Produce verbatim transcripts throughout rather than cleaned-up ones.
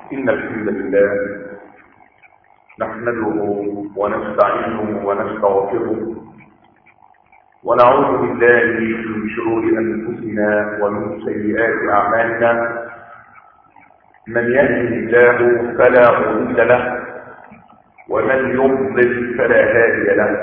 إن الحمد لله نحمده ونستعينه ونستغفره ونعوذ بالله من شرور أنفسنا ومن سيئات أعمالنا. من يهده الله فلا مضل له ومن يضلل فلا هادي له،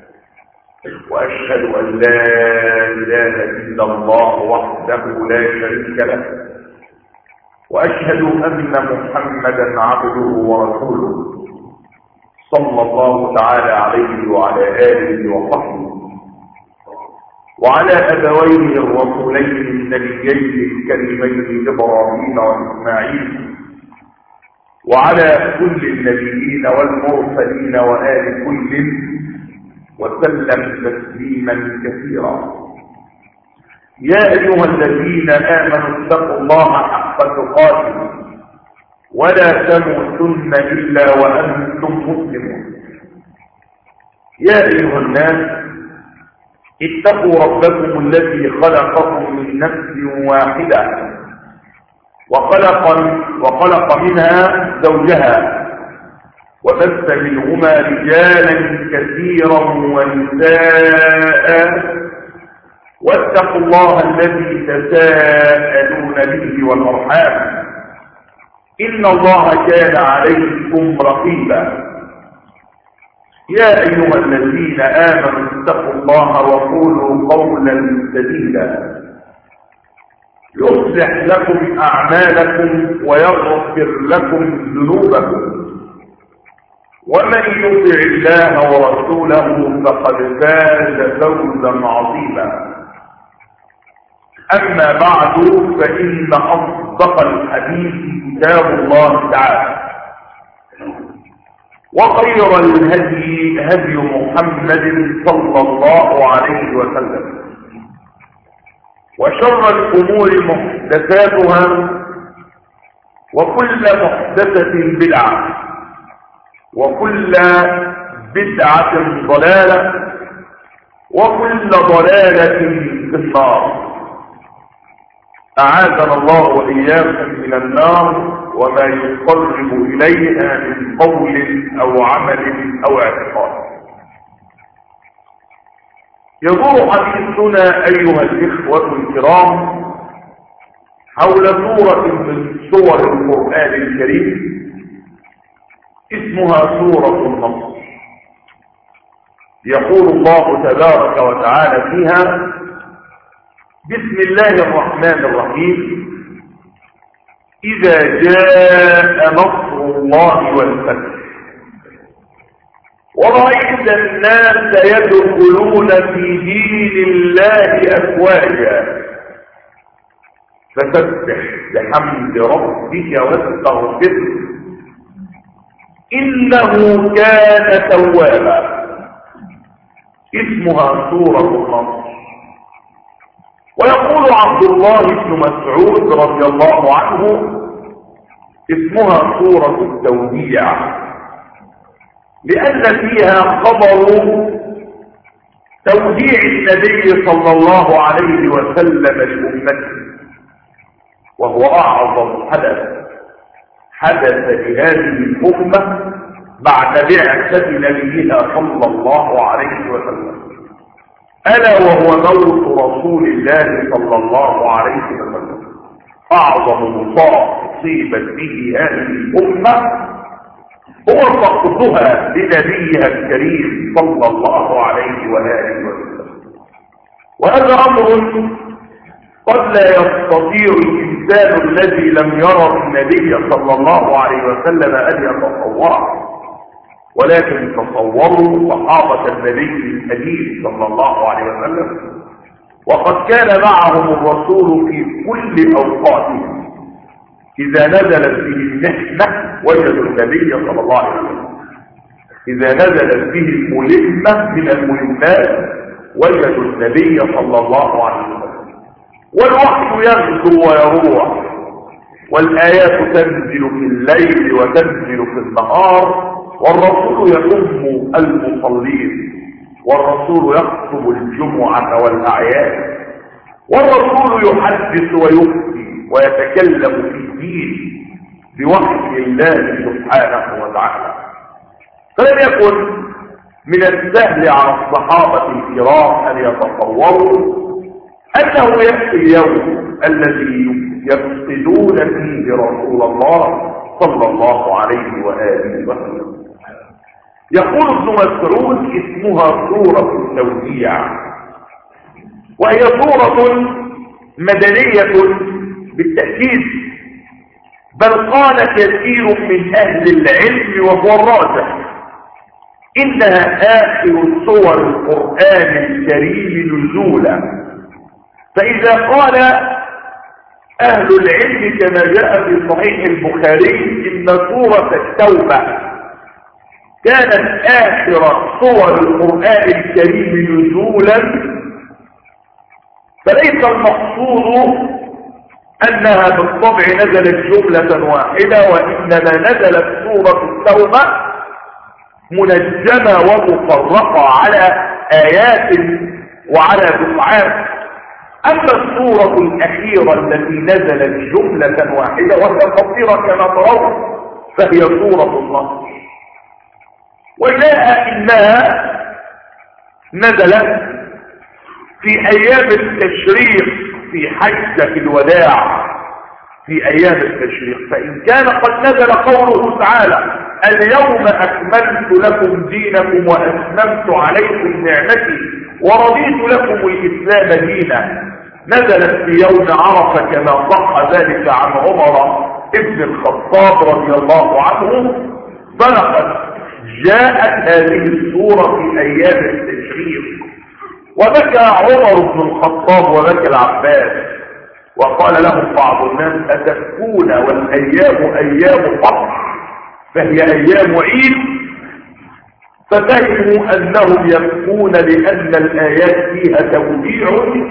وأشهد أن لا إله إلا الله وحده لا شريك له، وأشهد أن محمدا عبده ورسوله صلى الله تعالى عليه وعلى آله وصحبه وعلى أبويه الرسولين النبيين الكريمين إبراهيم وإسماعيل وعلى كل النبيين والمرسلين وآل كل وسلم تسليما كثيرا. يا أيها الذين آمنوا اتقوا الله حق تقاته ولا تموتن إلا وأنتم مسلمون. يا أيها الناس اتقوا ربكم الذي خلقكم من نفس واحدة وخلق, وخلق منها زوجها وبث منهما رجالا كثيرا ونساء، واتقوا الله الذي تساءلون به والأرحام إن الله كان عليكم رقيبا. يا أيها الذين آمنوا اتقوا الله وقولوا قولا سديدا يصلح لكم أعمالكم ويغفر لكم ذنوبكم، ومن يطع الله ورسوله فقد فاز فوزا عظيما. أما بعد فإن أصدق الحديث كتاب الله تعالى، وخير الهدي هدي محمد صلى الله عليه وسلم، وشر الأمور محدثاتها وكل محدثة بدعة وكل بدعة ضلالة وكل ضلالة في النار. أعاذنا الله وإياكم من النار وما يقرب إليها من قول أو عمل أو اعتقاد. يدور حديثنا أيها الإخوة الكرام حول سورة من سور القرآن الكريم اسمها سورة النصر. يقول الله تبارك وتعالى فيها: بسم الله الرحمن الرحيم، إذا جاء نصر الله والفتح ورأيت الناس يدخلون في دين الله أفواجا فسبح بحمد ربك واستغفره إنه كان توابا. اسمها سورة النصر. ويقول عبد الله بن مسعود رضي الله عنه: اسمها سورة التوديع، لأن فيها خبر توديع النبي صلى الله عليه وسلم لأمته، وهو أعظم حدث حدث لهذه الأمة بعد بعثة نبيها صلى الله عليه وسلم، ألا وهو موت رسول الله صلى الله عليه وسلم. أعظم مصاب أصيبت به هذه الأمة هو فقدها لنبيها الكريم صلى الله عليه وآله وسلم. وهذا أمر قد لا يستطيع الإنسان الذي لم يرى النبي صلى الله عليه وسلم أن يتصوره، ولكن تصوروا صحابة النبي الحديث صلى الله عليه وسلم، وقد كان معهم الرسول في كل أوقاتهم. إذا نزلت به المحنة وجدوا النبي صلى الله عليه وسلم، إذا نزلت به الملمة من الملمات وجدوا النبي صلى الله عليه وسلم. والوحي يغدو ويروح، والآيات تنزل في الليل وتنزل في النهار، والرسول يؤم المصلين، والرسول يخطب الجمعة والأعياد، والرسول يحدث ويفتي ويتكلم في الدين بوحي الله سبحانه وتعالى. فلم يكن من السهل على الصحابة الكرام أن يتصوروا أنه يأتي اليوم الذي يفقدون فيه رسول الله صلى الله عليه وآله وسلم. يقول ابن مسعود اسمها سورة التوديع، وهي سورة مدنية بالتأكيد، بل قال كثير من أهل العلم وهو الراجح إنها آخر سور القرآن الكريم نزولا. فإذا قال أهل العلم كما جاء في صحيح البخاري إن سورة التوبة كانت آخر سور القرآن الكريم نزولا، فليس المقصود أنها بالطبع نزلت جملة واحدة، وإنما نزلت سورة التوبة منجمة ومفرقة على آيات وعلى دفعات. أما السورة الأخيرة التي نزلت جملة واحدة وهي قصيرة كما ترون فهي سورة النصر، وجاء إنها نزلت في أيام التشريق في حجة الوداع، في أيام التشريق. فإن كان قد نزل قوله تعالى اليوم أكملت لكم دينكم وأتممت عليكم نعمتي ورضيت لكم الإسلام دينا، نزلت في يوم عرفة كما صح ذلك عن عمر ابن الخطاب رضي الله عنه. فلقد جاءت هذه السورة في أيام التشريق، وبكى عمر بن الخطاب وبكى العباس، وقال لهم بعض الناس أتبكون والأيام أيام فرح فهي أيام عيد؟ ففهموا أنهم يبكون لأن الآيات فيها توديع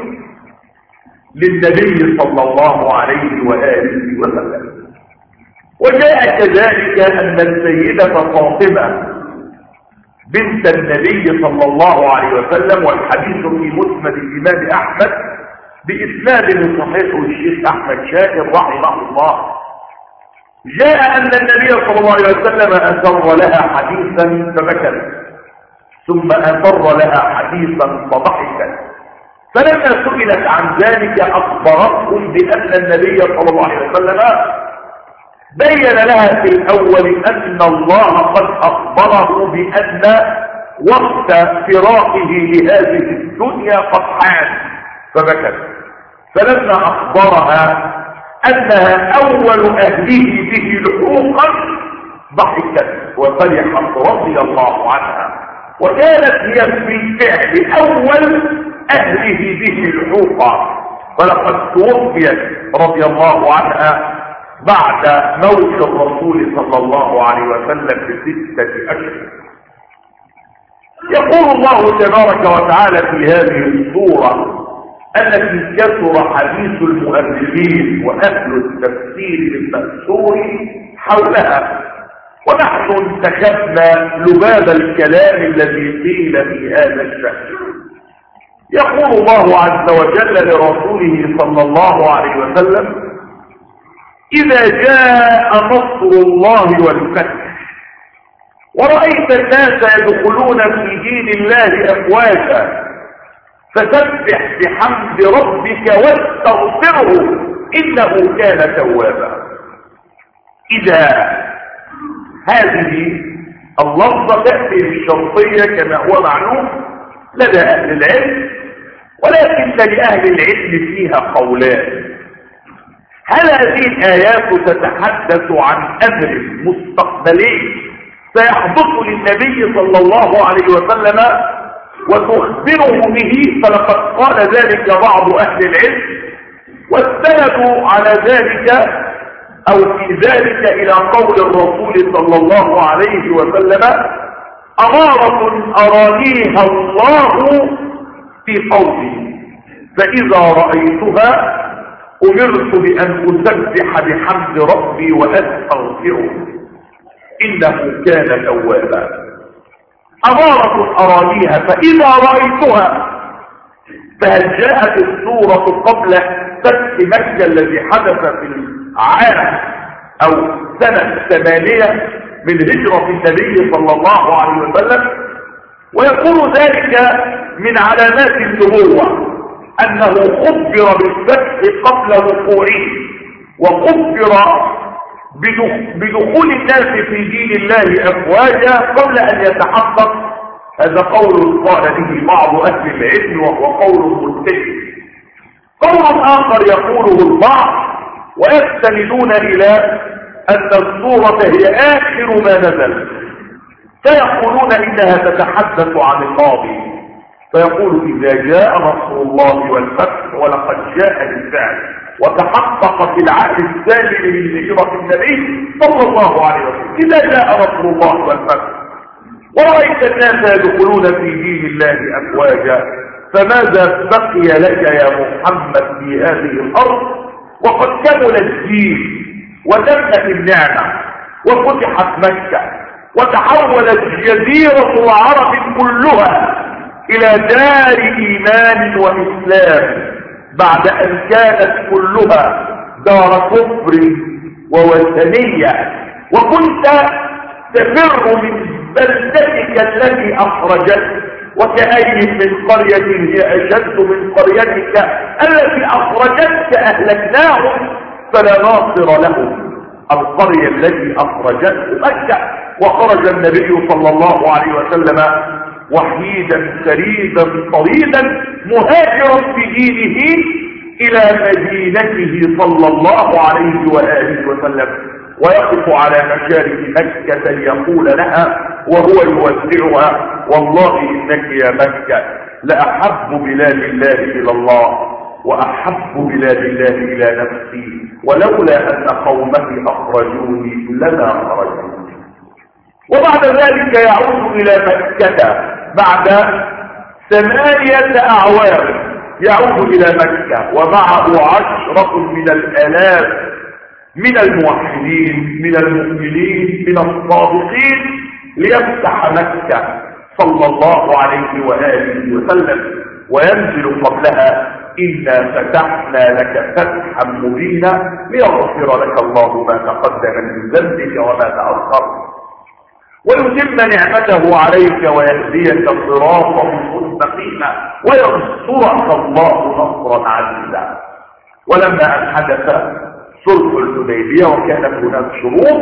للنبي صلى الله عليه وآله وسلم. وجاء كذلك أن السيدة فاطمة بنت النبي صلى الله عليه وسلم، والحديث في مسند الإمام أحمد بإسناد صحيح الشيخ أحمد شاكر رحمه الله، جاء أن النبي صلى الله عليه وسلم أسر لها حديثا فبكت، ثم أسر لها حديثا فضحكت، فلما سئلت عن ذلك أخبرتهم بأن النبي صلى الله عليه وسلم بين لها في الأول أن الله قد أخبره بأن وقت فراقه لهذه الدنيا قد حان فبكت. فلما أخبرها أنها أول أهله به لحوقا ضحكت وفرحت رضي الله عنها، وكانت هي بالفعل أول أهله به لحوقا، ولقد توفيت رضي الله عنها بعد موت الرسول صلى الله عليه وسلم بستة أشهر. يقول الله تبارك وتعالى في هذه السورة التي كثر حديث المؤرخين وأهل التفسير المأثور حولها، ونحن انتخبنا لباب الكلام الذي قيل في هذا الشأن. يقول الله عز وجل لرسوله صلى الله عليه وسلم إذا جاء نصر الله والفتح ورأيت الناس يدخلون في دين الله أفواجا فسبح بحمد ربك واستغفره إنه كان توابا. إذا هذه اللفظة تأتي بالشرطية كما هو معلوم لدى أهل العلم، ولكن لأهل العلم فيها قولان. هل هذه الآيات تتحدث عن أمر مستقبلي سيحدث للنبي صلى الله عليه وسلم وتخبره به؟ فلقد قال ذلك بعض أهل العلم، واستندوا على ذلك أو في ذلك إلى قول الرسول صلى الله عليه وسلم أمارة أرانيها الله في قوله فإذا رأيتها أمرت بأن أسبح بحمد ربي وأستغفره إنه كان توابا. أمارة أرانيها فإذا رأيتها، فهل جاءت السورة قبل فتح مكة الذي حدث في العام او سنة ثمانية من هجرة النبي صلى الله عليه وسلم. ويكون ذلك من علامات النبوة انه خبر بالفتح قبل وقوعه، وخبر بدخول الناس في دين الله افواجا قبل ان يتحقق. هذا قول قال به بعض اهل العلم وهو قول متفق. قول اخر يقوله البعض ويستندون الى ان السورة هي اخر ما نزل، فيقولون انها تتحدث عن الماضي، فيقول اذا جاء نصر الله والفتح ولقد جاء بالفعل وتحقق في العهد الثاني من هجرة النبي صلى الله عليه وسلم. اذا جاء نصر الله والفتح ورأيت الناس يدخلون في دين الله افواجا، فماذا بقي لك يا محمد في هذه الارض وقد كمل الدين وتمت النعمة وفتحت مكة وتحولت جزيرة العرب كلها الى دار ايمان واسلام، بعد ان كانت كلها دار كفر ووثنية، وكنت تفر من بلدتك التي اخرجتك، وكأي من قرية هي اشد من قريتك التي اخرجتك اهلكناهم فلا ناصر لهم. القرية التي اخرجته مكة، وخرج النبي صلى الله عليه وسلم وحيدا فريدا طريدا مهاجرا في دينه الى مدينته صلى الله عليه وآله وسلم، ويقف على مشارف مكة ليقول لها وهو يودعها والله انك يا مكة لأحب بلاد الله الى الله واحب بلاد الله الى نفسي، ولولا ان قومي اخرجوني لما خرجوني. وبعد ذلك يعود الى مكة بعد ثمانية اعوام، يعود الى مكة ومعه عشرة من الالاف من الموحدين من المؤمنين من الصادقين ليفتح مكة صلى الله عليه وآله وسلم، وينزل قبلها إنا فتحنا لك فتحا مبينا ليغفر لك الله ما تقدم من ذنبك وما تأخر ويتم نعمته عليك ويهديك صراطا مستقيما وينصرك الله نصرا عزيزا. ولما أن حدث صلح الحديبية وكانت هناك شروط،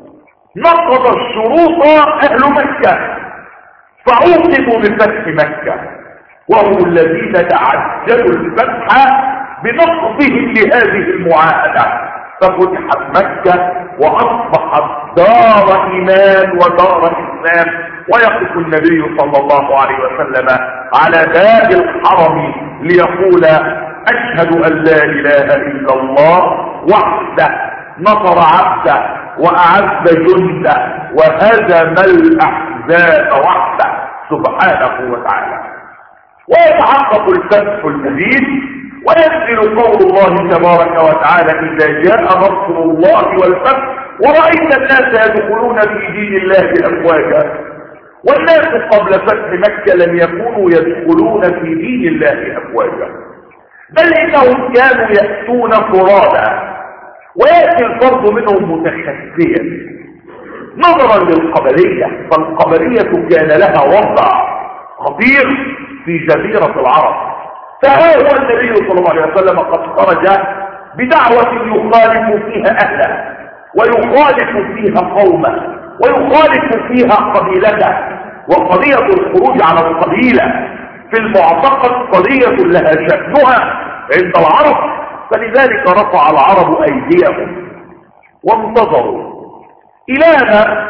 نقض الشروط أهل مكة فعوقبوا بفتح مكة، وهم الذين تعجلوا الفتح بنقضهم لهذه المعاهدة، ففتحت مكة وأصبحت دار إيمان ودار إسلام، ويقف النبي صلى الله عليه وسلم على باب الحرم ليقول أشهد أن لا إله إلا الله وحده نصر عبده وأعز جنده وهزم الأحزاب وحده سبحانه وتعالى. ويتحقق الفتح المبين وينزل قول الله تبارك وتعالى إذا جاء نصر الله والفتح ورأيت الناس يدخلون في دين الله أفواجا. والناس قبل فتح مكة لم يكونوا يدخلون في دين الله أفواجا، بل إنهم كانوا يأتون فرادا، ويأتي الفرد منهم متخفيا نظرا للقبلية، فالقبلية كان لها وضع خطير في جزيرة العرب. فها هو النبي صلى الله عليه وسلم قد خرج بدعوة يخالف فيها أهله ويخالف فيها قومه ويخالف فيها قبيلته. وقضية الخروج على القبيلة في المعتقد قضية لها شأنها عند العرب، فلذلك رفع العرب أيديهم وانتظروا إلى أن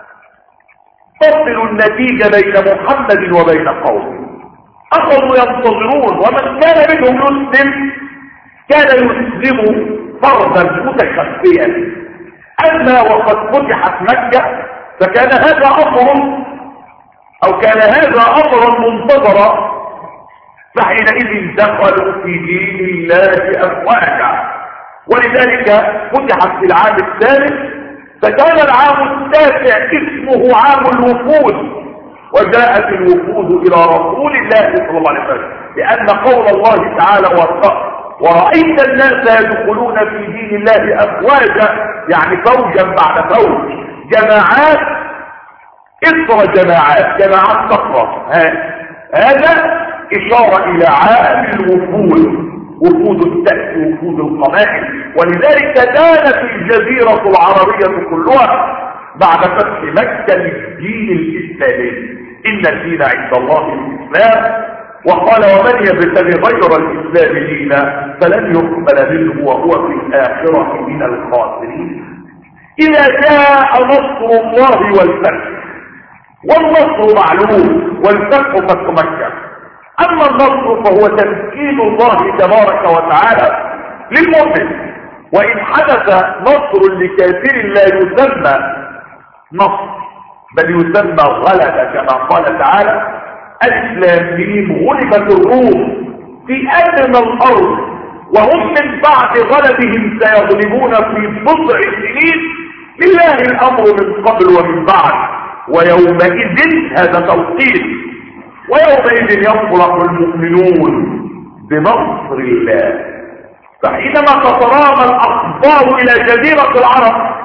تصل النتيجة بين محمد وبين قومه. أخذوا ينتظرون، ومن كان منهم يسلم كان يسلم فردا متخفيا. أما وقد فتحت مكة فكان هذا أمر أو كان هذا أمرا منتظرا، فحينئذ دخلوا في دين الله أفواجا. ولذلك فتحت في العام الثالث، فكان العام التاسع اسمه عام الوفود، وجاءت الوفود إلى رسول الله صلى الله عليه وسلم، لأن قول الله تعالى ورأيت الناس يدخلون في دين الله أفواجا، يعني فوجا بعد فوج، جماعات إثر جماعات، جماعات كثرة. هذا إشارة إلى عام الوفود، وفود تأتي وفود القبائل. ولذلك كانت الجزيرة العربية كلها بعد فتح مكة للدين الإسلامي، إن الدين عند الله الإسلام. وقال ومن يبتغي غير الإسلام دينا فلن يقبل منه وهو في الآخرة من الخاسرين. إذا جاء نصر الله والفتح، والنصر معلوم والفتح فتح مكة، أما النصر فهو تمكين الله تبارك وتعالى للمؤمن. وإن حدث نصر لكافر لا يسمى نصر بل يسمى غلبة، كما قال تعالى الإسلاميين غلبت الروم في أدنى الأرض وهم من بعد غلبهم سيغلبون في بضع سنين، لله الأمر من قبل ومن بعد، ويومئذ هذا توقيت، ويومئذ يفرح المؤمنون بنصر الله. فحينما تترامى الأخبار إلى جزيرة العرب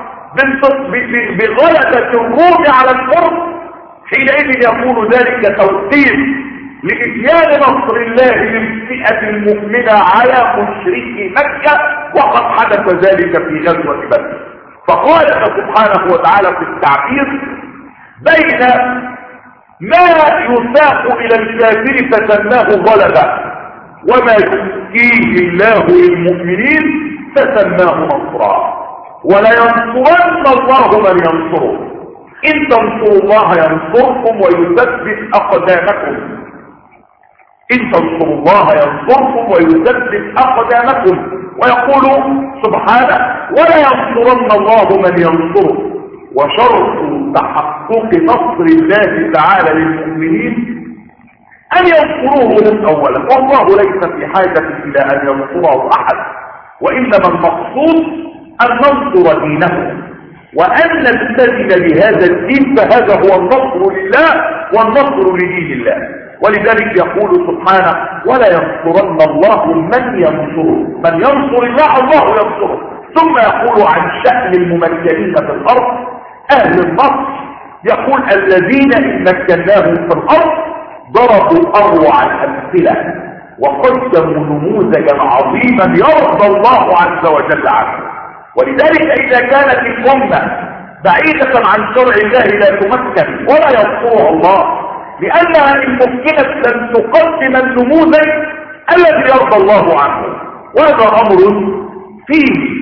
بغلبة الروم على الفرس، حينئذ يكون ذلك توقيت لإتيان نصر الله للفئة المؤمنة على مشركي مكة، وقد حدث ذلك في غزوة بدر. فقال سبحانه وتعالى في التعبير بين ما يساق إلى الكافر فسماه غلبة، وما يؤتيه الله للمؤمنين فسماه نصرا، ولينصرن الله من ينصره، إن تنصروا الله ينصركم ويثبت أقدامكم، إن تنصروا الله ينصركم ويثبت أقدامكم. ويقول سبحانه ولا ينصرن الله من ينصره. وشرط تحقق نصر الله تعالى للمؤمنين أن ينصروه من أولا، والله ليس في حاجة إلى أن ينصره أحد، وإنما المقصود أن ننصر دينه وأن نلتزم بهذا الدين، فهذا هو النصر لله والنصر لدين الله. ولذلك يقول سبحانه ولا ينصرن الله من ينصره، من ينصر الله الله ينصره. ثم يقول عن شأن الممكنين في الأرض أهل النصر، يقول الذين إن مكناهم في الأرض ضربوا أروع الأمثلة وقدموا نموذجا عظيما يرضى الله عز وجل عنه. ولذلك إذا كانت الأمة بعيدة عن شرع الله لا تمكن ولا ينصرها الله، لأنها إن ممكنت لن تقدم النموذج الذي يرضى الله عنه. وهذا أمر فيه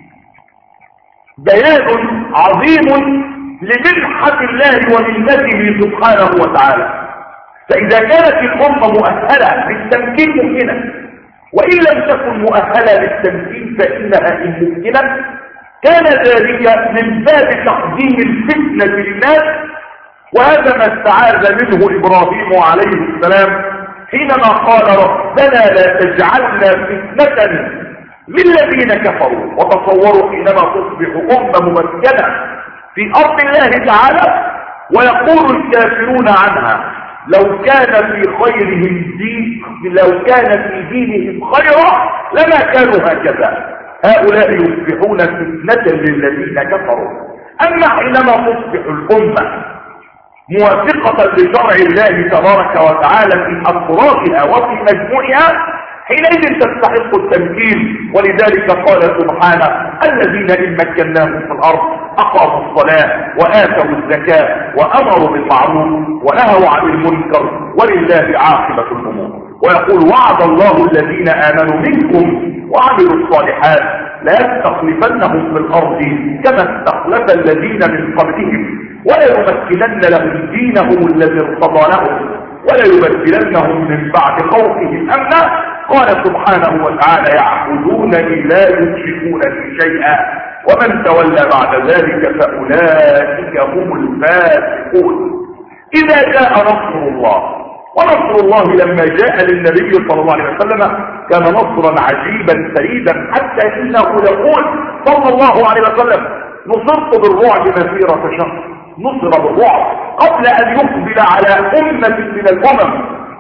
بيان عظيم لمنحة الله ومنته سبحانه وتعالى. فإذا كانت الأمة مؤهلة للتمكين ممكنة، وإن لم تكن مؤهلة للتمكين فإنها إن ممكنة كان ذلك من باب تقديم الفتنة للناس. وهذا ما استعاذ منه إبراهيم عليه السلام حينما قال ربنا لا تجعلنا فتنة للذين كفروا. وتصوروا حينما تصبح أمة ممكنة في أرض الله تعالى ويقول الكافرون عنها لو كان في خيرهم دين، لو كان في دينهم خيرا لما كانوا هكذا. هؤلاء يصبحون فتنة للذين كفروا. أما حينما تصبح الأمة موافقة لشرع الله تبارك وتعالى في أفرادها وفي مجموعها حينئذ تستحق التمكين. ولذلك قال سبحانه الذين إن مكناهم في الأرض أقاموا الصلاة وآتوا الزكاة وأمروا بالمعروف ونهوا عن المنكر ولله عاقبة الأمور. ويقول وعد الله الذين آمنوا منكم وعملوا الصالحات لا يستخلفنهم في الأرض كما استخلف الذين من قبلهم وليمكنن لهم دينهم الذي ارتضى لهم وليبدلنهم من بعد خوفهم أمنا. قال سبحانه وتعالى يعبدونني لا يشركون بي شيئا ومن تولى بعد ذلك فأولئك هم الفاسقون. إذا جاء نصر الله، ونصر الله لما جاء للنبي صلى الله عليه وسلم كان نصرا عجيبا فريدا، حتى إنه يقول صلى الله عليه وسلم نصرت بالرعب مسيرة شهر. نصر بالرعب قبل أن يقبل على أمة من الأمم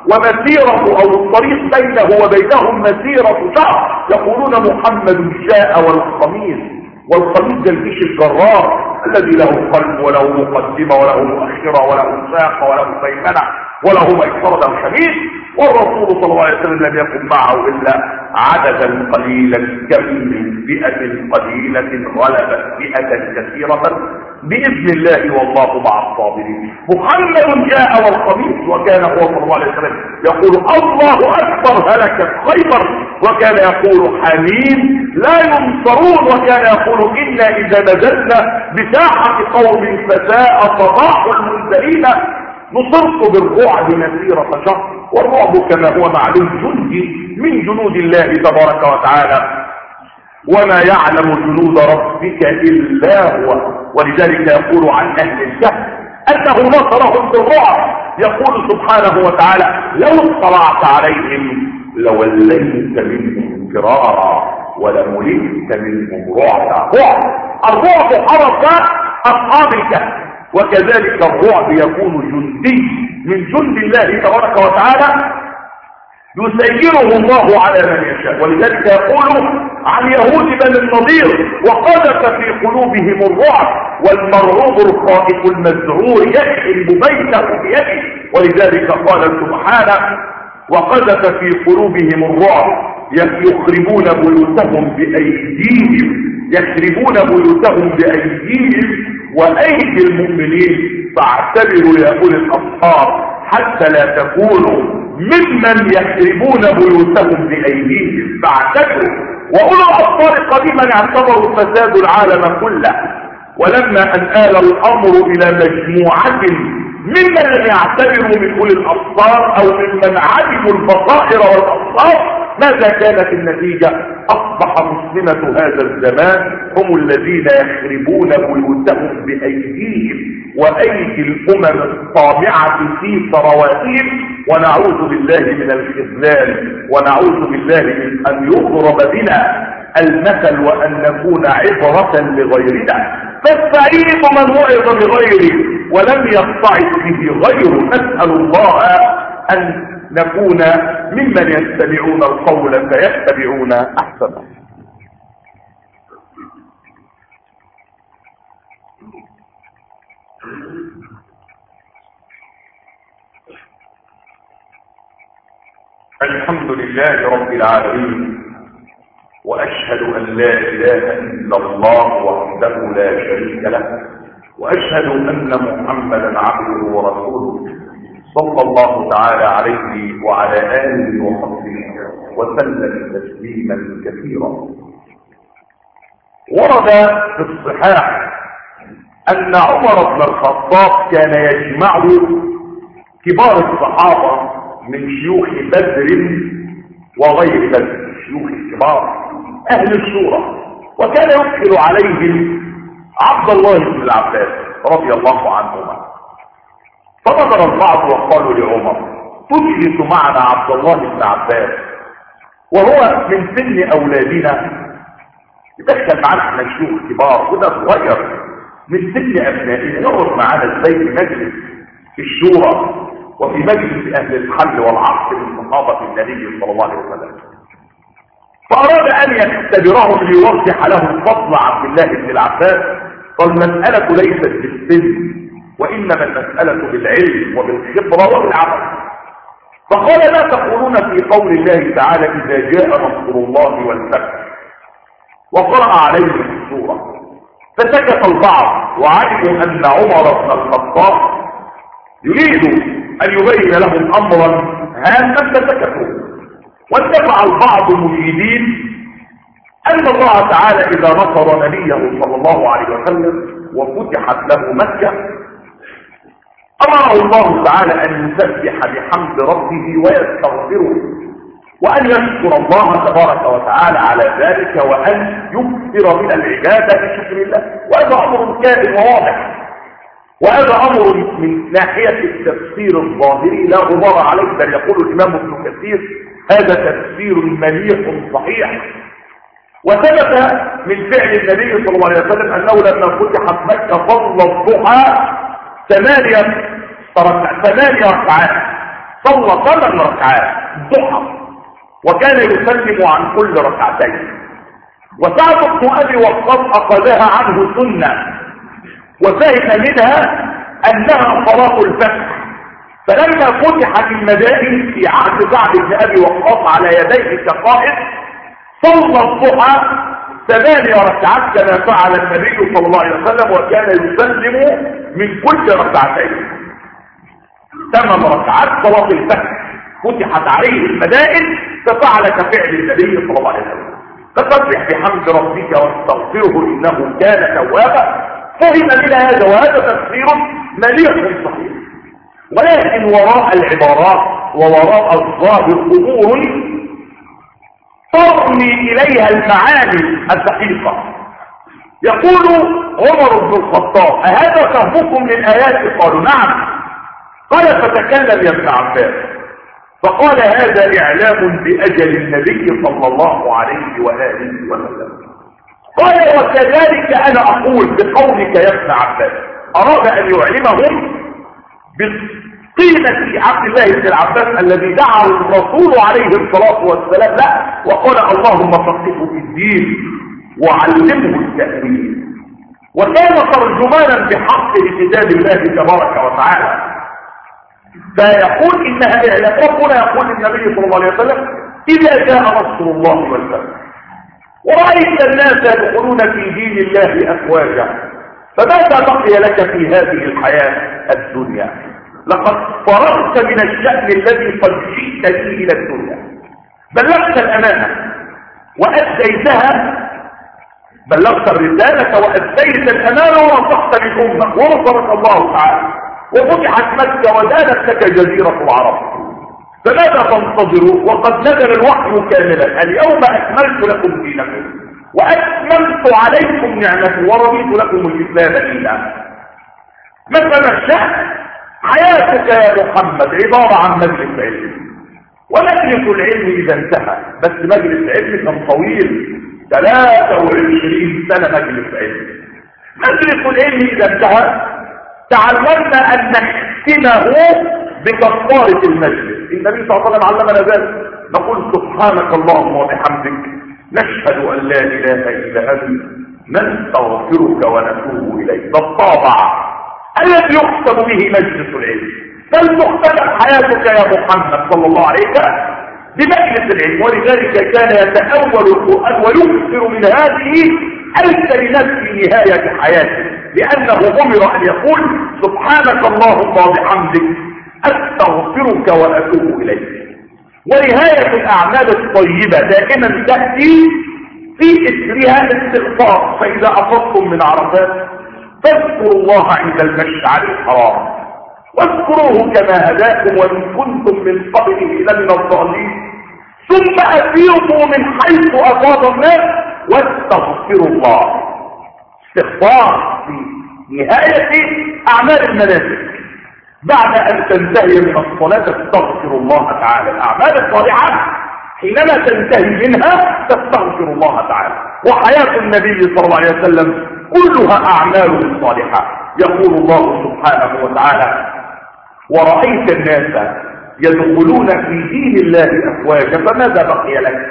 ومسيرة أو الطريق بينه وبينهم مسيرة شهر، يقولون محمد جاء والخميس، والخميس ده الجيش الجرار الذي له قلب وله مقدمة وله مؤخرة وله ساق وله ميمنة وله ميسرة الخميس، والرسول صلى الله عليه وسلم لم يكن معه إلا عددا قليلا كم من فئة قليلة غلبت فئة كثيرة بإذن الله والله مع الصابرين. محمد جاء والخميس، وكان هو صلى الله عليه وسلم يقول الله أكبر هلكت خيبر، وكان يقول حميم لا ينصرون، وكان يقول إنا إذا نزلنا بساحة قوم فساء صباح المنذرين نصرت بالرعب مسيرة شهر. والرعب كما هو معلوم جندي من جنود الله تبارك وتعالى، وما يعلم جنود ربك إلا هو. ولذلك يقول عن أهل الكهف أنه نصرهم بالرعب، يقول سبحانه وتعالى لو اطلعت عليهم لوليت منهم فرارا ولملئت منهم رعبا. رعب، الرعب حرس أصحاب الكهف، وكذلك الرعب يكون جندي من جند الله تبارك وتعالى يسيره الله على من يشاء. ولذلك يقول عن يهود بني النضير وقذف في قلوبهم الرعب والمرعوب الخائف المذعور يخرب بيته بيده. ولذلك قال سبحانه وقذف في قلوبهم الرعب يخربون بيوتهم بأيديهم يخربون بيوتهم بأيديهم وأيدي المؤمنين. فاعتبروا يا أولي الأبصار حتى لا تكونوا ممن يخربون بيوتهم بأيديهم، فاعتبروا. وأولي الأبصار قديما اعتبروا فساد العالم كله، ولما أن آل الأمر إلى مجموعة ممن لم يعتبروا من أولي الأبصار أو ممن عدموا البصائر والأبصار، ماذا كانت النتيجة؟ أصبح مسلمة هذا الزمان هم الذين يخربون بيوتهم بأيديهم وأيدي الأمم الطامعة في ثرواتهم، ونعوذ بالله من الخذلان، ونعوذ بالله من أن يضرب بنا المثل وأن نكون عبرة لغيرنا. فالسعيد من وعظ بغيره ولم يستعد به غيره. نسأل الله أن نكون ممن يستمعون القول فيتبعون أحسنه. الحمد لله رب العالمين، وأشهد أن لا إله إلا الله وحده لا شريك له، وأشهد أن محمدا عبده ورسوله صلى الله تعالى عليه وعلى آله وصحبه وسلم تسليما كثيرا. ورد في الصحاح أن عمر بن الخطاب كان يجمع كبار الصحابة من شيوخ بدر وغير بدر، شيوخ الكبار أهل الشورى، وكان يدخل عليهم عبد الله بن العباس رضي الله عنهما. فنظر البعض وقالوا لعمر تجلس معنا عبد الله بن عباس وهو من سن أولادنا، يدخل معنا شيوخ كبار وده صغير من سن أبنائنا، يقعد معنا ازاي في مجلس في الشورى وفي مجلس أهل الحل والعقد من صحابة النبي صلى الله عليه وسلم. فأراد أن يختبرهم ليوضح لهم فضل عبد الله بن العباس. فالمسألة ليست بالسن، وإنما المسألة بالعلم وبالخبرة وبالعمل. فقال لا تقولون في قول الله تعالى إذا جاء نصر الله والفتح، وقرأ عليهم السورة. فسكت البعض وعلموا أن عمر بن الخطاب يريد أن يبين لهم أمرا هاما فسكتوا. واتبع البعض مجيدين أن الله تعالى إذا نصر نبيه صلى الله عليه وسلم وفتحت له مكة أمره الله تعالى أن يسبح بحمد ربه ويستغفره، وأن يشكر الله تبارك وتعالى على ذلك، وأن يكثر من العبادة بشكر الله. وهذا أمر كائن وواضح، وهذا أمر من ناحية التفسير الظاهري لا غبار عليه، بل يقول الإمام ابن كثير هذا تفسير مليح صحيح. وثبت من فعل النبي صلى الله عليه وسلم أنه لما فتحت مكة صلى الضحى ثمانية ثمانية ركعات، صلى ثمان ركعات ضحى وكان يسلم عن كل ركعتين. وسعد بن ابي وقاص اخذها عنه سنه وفهم منها انها صلاه الفتح، فلما فتحت المدائن في عهد سعد بن ابي وقاص على يديه كقائد صلى الضحى ثماني ركعات كما فعل النبي صلى الله عليه وسلم، وكان يسلم من كل ركعتين. ثمان ركعات صلاه الفتح فتحت عليه المدائن ففعل كفعل النبي صلى الله عليه وسلم. فسبح بحمد ربك واستغفره انه كان توابا. فهم من هذا، وهذا تفسير مليح صحيح، ولكن وراء العبارات ووراء الظاهر امور ترمي اليها المعاني الدقيقه. يقول عمر بن الخطاب: اهذا فهمكم للايات؟ قالوا: نعم. قال: فتكلم يا ابن عباس. فقال: هذا اعلام باجل النبي صلى الله عليه واله وسلم. قال: وكذلك انا اقول بقولك يا ابن عباس. اراد ان يعلمهم بقيمة عبد الله بن العباس الذي دعا الرسول عليه الصلاة والسلام له وقال: اللهم فقهه في الدين وعلمه التأويل. وكان ترجمانا بحق لكتاب الله تبارك وتعالى. فيقول انها اعلام. ربنا يقول للنبي صلى الله عليه وسلم: اذا جاء نصر الله والفتح ورأيت الناس يدخلون في دين الله أفواجا فماذا بقي لك في هذه الحياة الدنيا؟ لقد فرغت من الشأن الذي قد جئت به إلى الدنيا. بلغت الأمانة وأديتها، بلغت الرسالة وأديت الأمانة ونصحت للأمة ونصرك الله تعالى وفتحت مكة ودانت لك جزيرة العرب. فماذا تنتظروا وقد نزل الوحي كاملا؟ اليوم أكملت لكم دينكم وأكملت عليكم نعمتي ورضيت لكم الإسلام دينا. مثلا الشأن حياتك يا محمد عبارة عن مجلس علم، ومجلس العلم إذا انتهى، بس مجلس علم كان طويل ثلاثة وعشرين سنة مجلس علم. مجلس العلم إذا انتهى تعلمنا أن نختمه بكفارة المجلس. النبي صلى الله عليه وسلم علمنا ذلك. نقول: سبحانك اللهم وبحمدك نشهد أن لا إله إلا أنت نستغفرك ونتوب إليك. ده الطابع الذي يختم به مجلس العلم. فلتختم حياتك يا محمد صلى الله عليه وسلم بمجلس العلم. ولذلك كان يتأول القرآن ويكثر من هذه الكلمات في نهاية حياته، لأنه أمر أن يقول: سبحانك اللهم وبحمدك أستغفرك وأتوب إليك. ونهاية الأعمال الطيبة دائما تأتي في إثرها الاستغفار. فإذا أفضتم من عرفات فاذكروا الله عند المشعر الحرام واذكروه كما هداكم وإن كنتم من قبله لمن الضالين ثم أفيضوا من حيث أفاض الناس واستغفروا الله. استغفار في نهاية أعمال المناسك. بعد أن تنتهي من الصلاة تستغفر الله تعالى. الأعمال الصالحة حينما تنتهي منها تستغفر الله تعالى. وحياة النبي صلى الله عليه وسلم كلها أعمال صالحة. يقول الله سبحانه وتعالى: ورأيت الناس يدخلون في دين الله أفواجا فماذا بقي لك؟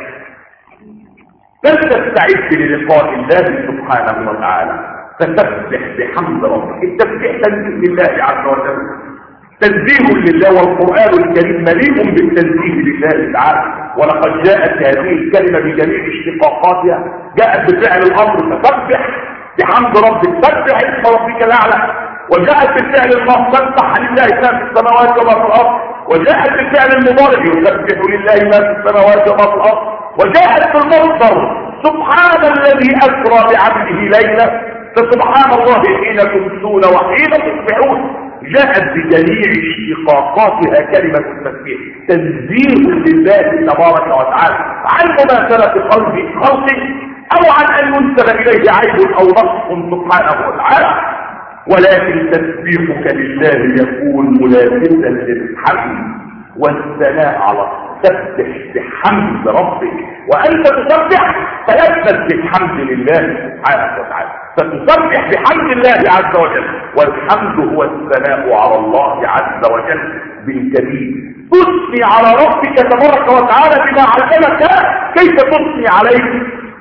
فلتستعد للقاء الله سبحانه وتعالى فسبح بحمد ربك. التسبيح تنزيه لله عز وجل، تنزيه لله، والقرآن الكريم مليء بالتنزيه لله تعالى. ولقد جاءت هذه الكلمة بجميع اشتقاقاتها، جاءت بفعل الأمر فسبح بحمد ربك، سبح اسم ربك الأعلى، وجاءت بفعل الله سبح لله ما في السماوات وما في الأرض، وجاءت بفعل المضارع يسبح لله ما في السماوات وما في الأرض، وجاءت في المصدر سبحان الذي أسرى بعبده ليلا فسبحان الله حين تمسون وحين تصبحون. جاءت بجميع اشتقاقاتها كلمة التسبيح، تنزيه لله تبارك وتعالى عن مماثلة قلب خلقه أو عن أن ينسب إليه عيب أو نقص سبحانه وتعالى. ولكن تسبيحك لله يكون ملازما للحمد والثناء على الله. سبح بحمد ربك، وأنت تسبح فلبس بالحمد لله سبحانه وتعالى. فتسبح بحمد الله عز وجل، والحمد هو الثناء على الله عز وجل بالجميل. تثني على ربك تبارك وتعالى بما علمك كيف تثني عليه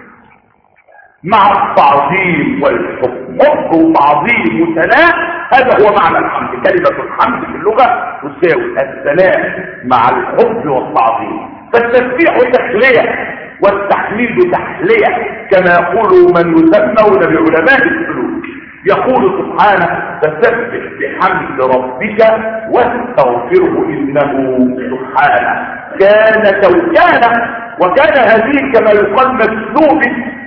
مع التعظيم والحب. حب وتعظيم وثناء، هذا هو معنى الحمد. كلمة الحمد في اللغة تساوي الثناء مع الحب والتعظيم. فالتسبيح تحلية والتحميد تحلية كما يقول من يسمون بعلماء السلوك. يقول سبحانه فسبح بحمد ربك واستغفره انه سبحانه كان توكانا. وكان هذه كما يقال مسلوب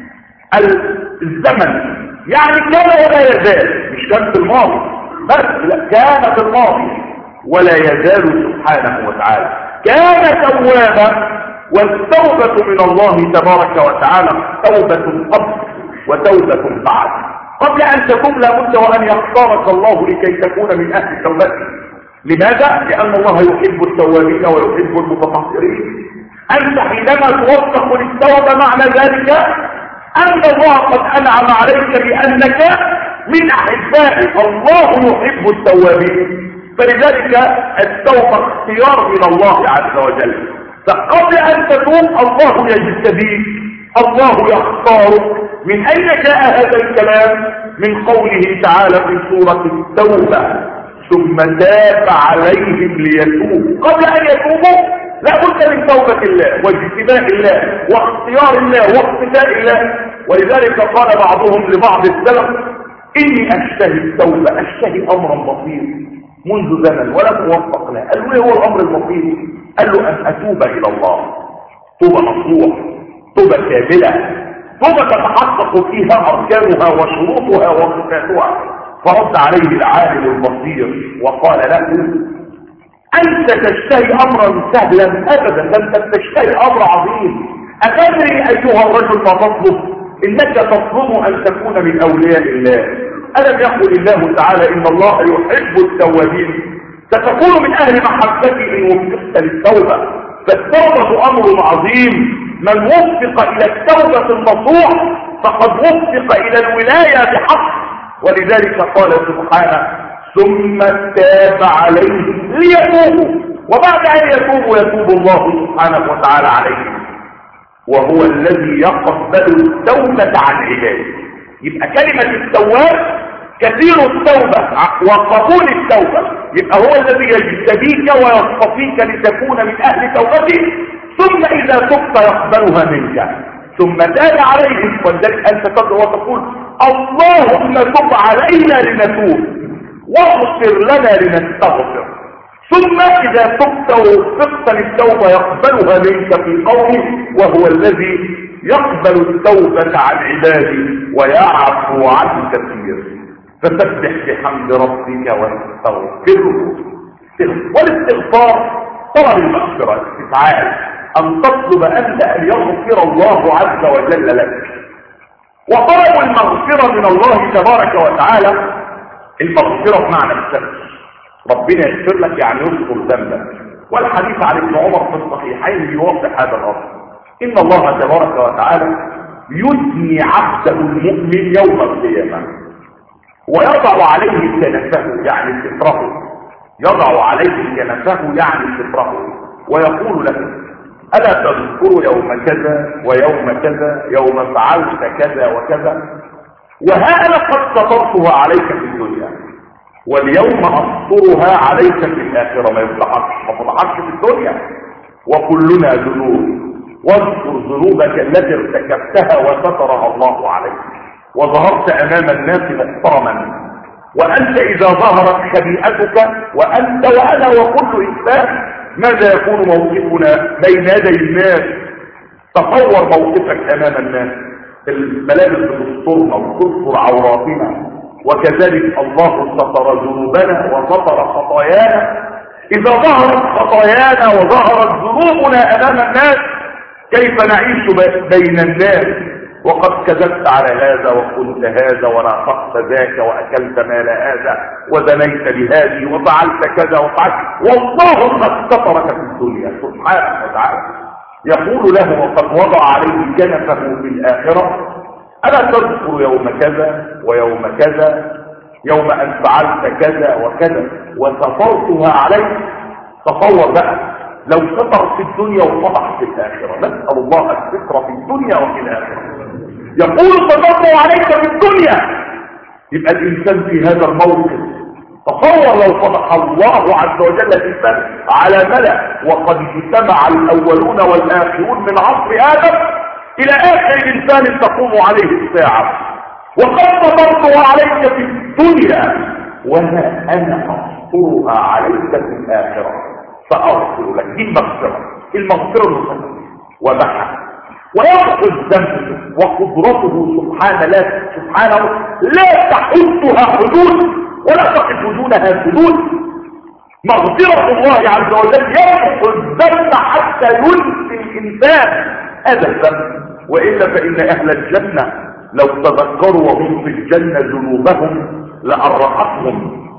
الزمن، يعني كان ولا يزال، مش كان في الماضي بس، لا كان في الماضي ولا يزال سبحانه وتعالى. كان توابا، والتوبة من الله تبارك وتعالى توبة قبل وتوبة بعد. قبل أن تكون لابد وأن يختارك الله لكي تكون من أهل توبته. لماذا؟ لأن الله يحب التوابين ويحب المتطهرين. أنت حينما توفق للتوبة معنى ذلك أن الله قد أنعم عليك بأنك من أحبائه. الله يحب التوابين، فلذلك التوبة اختيار من الله عز وجل. فقبل أن تتوب الله يجتبيك، الله يختارك. من أين جاء هذا الكلام؟ من قوله تعالى في سورة التوبة ثم تاب عليهم ليتوبوا. قبل أن يتوبوا لا بد من توبة الله واجتباء الله واختيار الله واقتداء الله. ولذلك قال بعضهم لبعض السلف إني أشتهي التوبة، أشتهي أمرا بسيط منذ زمن ولم أوفق له. قال له إيه هو الأمر البسيط؟ قال له أن أتوب إلى الله توبة مصروح، توبة كاملة، توبة تتحقق فيها أركانها وشروطها وصفاتها. فرد عليه العالم البصير وقال له أنت تشتهي أمرا سهلا؟ أبدا، أنت تشتهي أمر عظيم. أتدري أيها الرجل ما تطلب؟ إنك تطلب أن تكون من أولياء الله. ألم يقل الله تعالى إن الله يحب التوابين؟ ستكون من أهل محبته إن وفقت للتوبة. فالتوبة أمر عظيم. من وفق إلى التوبة النصوح فقد وفق إلى الولاية بحق. ولذلك قال سبحانه ثم تاب عليهم ليتوبوا. وبعد أن يتوبوا يتوب الله سبحانه وتعالى عليهم، وهو الذي يقبل التوبة عن عباده. يبقى كلمة التواب كثير التوبة وقبول التوبة، يبقى هو الذي يجتبيك ويصطفيك لتكون من أهل توبته. ثم إذا تبت يقبلها منك. ثم تاب عليهم، ولذلك أنت تدعو وتقول اللهم تب علينا لنتوب واغفر لنا لنستغفر. ثم إذا تبت ووفقت للتوبة يقبلها منك في قوله وهو الذي يقبل التوبة عن عباده ويعفو عن كثير. فسبح بحمد ربك واستغفره. والاستغفار طلب المغفرة، استفعال أن تطلب أنت أن يغفر الله عز وجل لك. وطلب المغفرة من الله تبارك وتعالى المغفرة بمعنى الستر. ربنا يغفر لك يعني يذكر ذنبك. والحديث عن ابن عمر في الصحيحين يوضح هذا الأمر. إن الله تبارك وتعالى يدني عبده المؤمن يوم القيامة ويضع عليه كنفه يعني ستره، يضع عليه كنفه يعني ستره، ويقول له ألا تذكر يوم كذا ويوم كذا يوم فعلت كذا وكذا، وها أنا قد سترتها عليك في الدنيا واليوم أسطرها عليك في الآخرة. ما يفضحكش ما تفضحكش في الدنيا، وكلنا ذنوب، واذكر ذنوبك التي ارتكبتها وسترها الله عليك وظهرت أمام الناس محترما. وأنت إذا ظهرت خبيئتك وأنت وأنا وكل إنسان ماذا يكون موقفنا بين يدي الناس؟ تصور موقفك أمام الناس. الملابس بتسترنا وتستر عوراتنا، وكذلك الله ستر ذنوبنا وستر خطايانا. إذا ظهرت خطايانا وظهرت ذنوبنا أمام الناس كيف نعيش بين الناس وقد كذبت على هذا وقلت هذا ونافقت ذاك وأكلت مال هذا وزنيت بهذه وفعلت كذا وفعلت، والله قد سترك في الدنيا سبحانه وتعالى. يقول له وقد وضع عليه كنفه في الآخرة ألا تذكر يوم كذا ويوم كذا يوم أن فعلت كذا وكذا وسترتها عليك. تصور بقى لو ستر في الدنيا وفضح في الآخرة. نسأل الله الستر في الدنيا وفي الآخرة. يقول ستروا عليك في الدنيا، يبقى الإنسان في هذا الموقف. تصور لو فضح الله عز وجل الإنسان على ملأ وقد اجتمع الأولون والآخرون من عصر آدم إلى آخر إنسان تقوم عليه الساعة، وقد سترتها عليك في الدنيا وما أنا أسترها عليك في الآخرة فأغفر لك. دي المغفرة، المغفرة المغفرة وبحث ويأخذ ذنبه وقدرته سبحانه لا سبحانه لا تحدها حدود ولا تقف دونها حدود. مغفرة الله عز وجل يأخذ الذنب حتى ينسي الإنسان هذا الذنب. وإلا فإن أهل الجنة لو تذكروا وهم في الجنة ذنوبهم لأرقتهم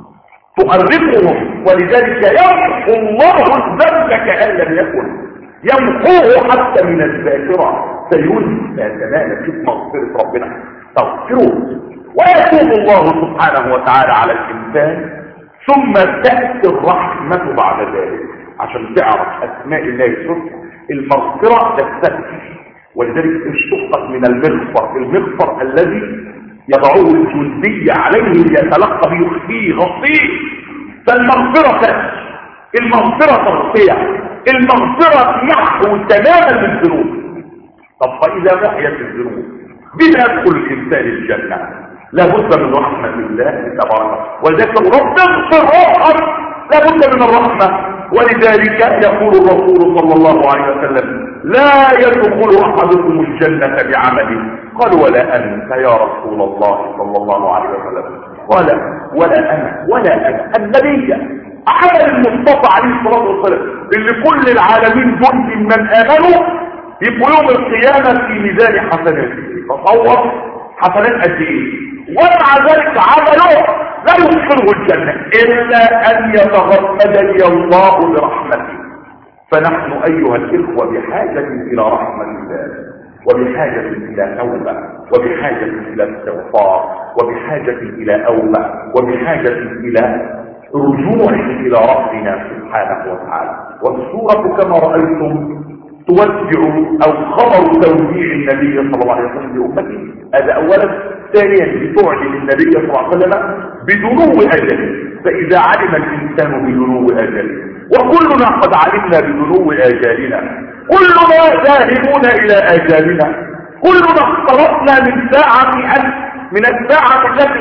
تؤرقهم، ولذلك يمحو الله الذنب كأن لم يكن، يمحوه حتى من الذاكرة فينسى تماما. شوف مغفرة ربنا تغفره ويتوب الله سبحانه وتعالى على الإنسان، ثم تأتي الرحمة بعد ذلك عشان تعرف أسماء الله الحسنى. المغفرة تستهدف، ولذلك اشتقت من المغفر، المغفر الذي يضعه الجندي عليه ليتلقى بيخفيه غطيه. فالمغفرة تأتي، المغفرة تغطية، المغفرة يحو تماما الذنوب. طب فإذا محيت الذنوب بما يدخل الإنسان الجنة لابد من رحمة الله تبارك. ولذلك رب اغفر وارحم، لابد من الرحمة. ولذلك يقول الرسول صلى الله عليه وسلم لا يدخل أحدكم الجنة بعمله. قال ولا أنت يا رسول الله صلى الله عليه وسلم؟ قال ولا أنا ولا أنا. النبي عمل المصطفى عليه الصلاة والسلام اللي كل العالمين دول من آمنوا يبقوا يوم القيامة في ميزان حسناته. تصور حسنات قد ايه؟ ومع ذلك عمله لا يدخله الجنة إلا أن يتغمدني الله برحمته. فنحن أيها الإخوة بحاجة إلى رحمة الله، وبحاجة إلى توبة، وبحاجة إلى استغفار، وبحاجة إلى أوبة، وبحاجة إلى رجوع إلى ربنا سبحانه وتعالى. والسورة كما رأيتم توزع أو خبر توزيع النبي صلى الله عليه وسلم لأمته. هذا أولا. ثانيا بتعلن النبي صلى الله عليه وسلم بدنو أجله، فإذا علم الإنسان بدنو أجله، وكلنا قد علمنا بدنو آجالنا، كلنا ذاهبون إلى آجالنا، كلنا اقتربنا من ساعة أن من الساعة التي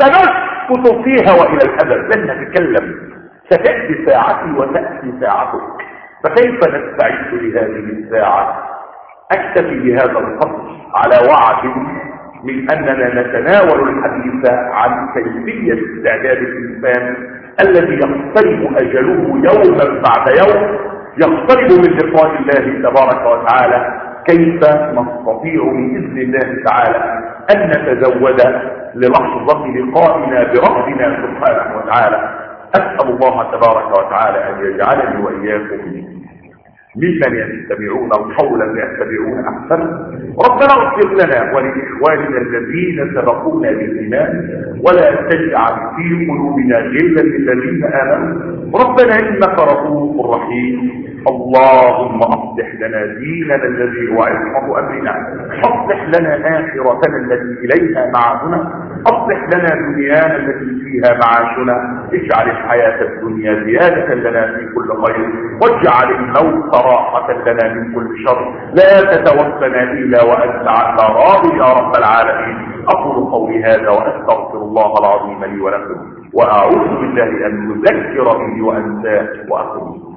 سنسكت فيها وإلى الأبد لن نتكلم. ستأتي ساعتي وتأتي ساعتك، فكيف نستعد لهذه الساعة؟ أكتفي بهذا القدر على وعد من أننا نتناول الحديث عن كيفية استعداد الإنسان الذي يقترب أجله يوما بعد يوم، يقترب من لقاء الله تبارك وتعالى. كيف نستطيع بإذن الله تعالى أن نتزود للحظة لقائنا بربنا سبحانه وتعالى. أسأل الله تبارك وتعالى أن يجعلني وإياكم ممن يستمعون القول فيتبعون احسنه. ربنا اغفر لنا ولاخواننا الذين سبقونا بالايمان، ولا تجعل في قلوبنا غلا للذين امنوا، ربنا انك رؤوف رحيم. اللهم اصلح لنا ديننا الذي هو عصمة امرنا، اصلح لنا اخرتنا التي اليها معادنا، اصلح لنا دنيانا التي فيها معاشنا، اجعل الحياة الدنيا زيادة لنا في كل خير، واجعل الموت راحة لنا من كل شر، لا تتوفنا إلا وأنت عنا راضي يا رب العالمين. أقول قولي هذا وأستغفر الله العظيم لي ولكم، وأعوذ بالله أن نذكر به وأنساه وأقول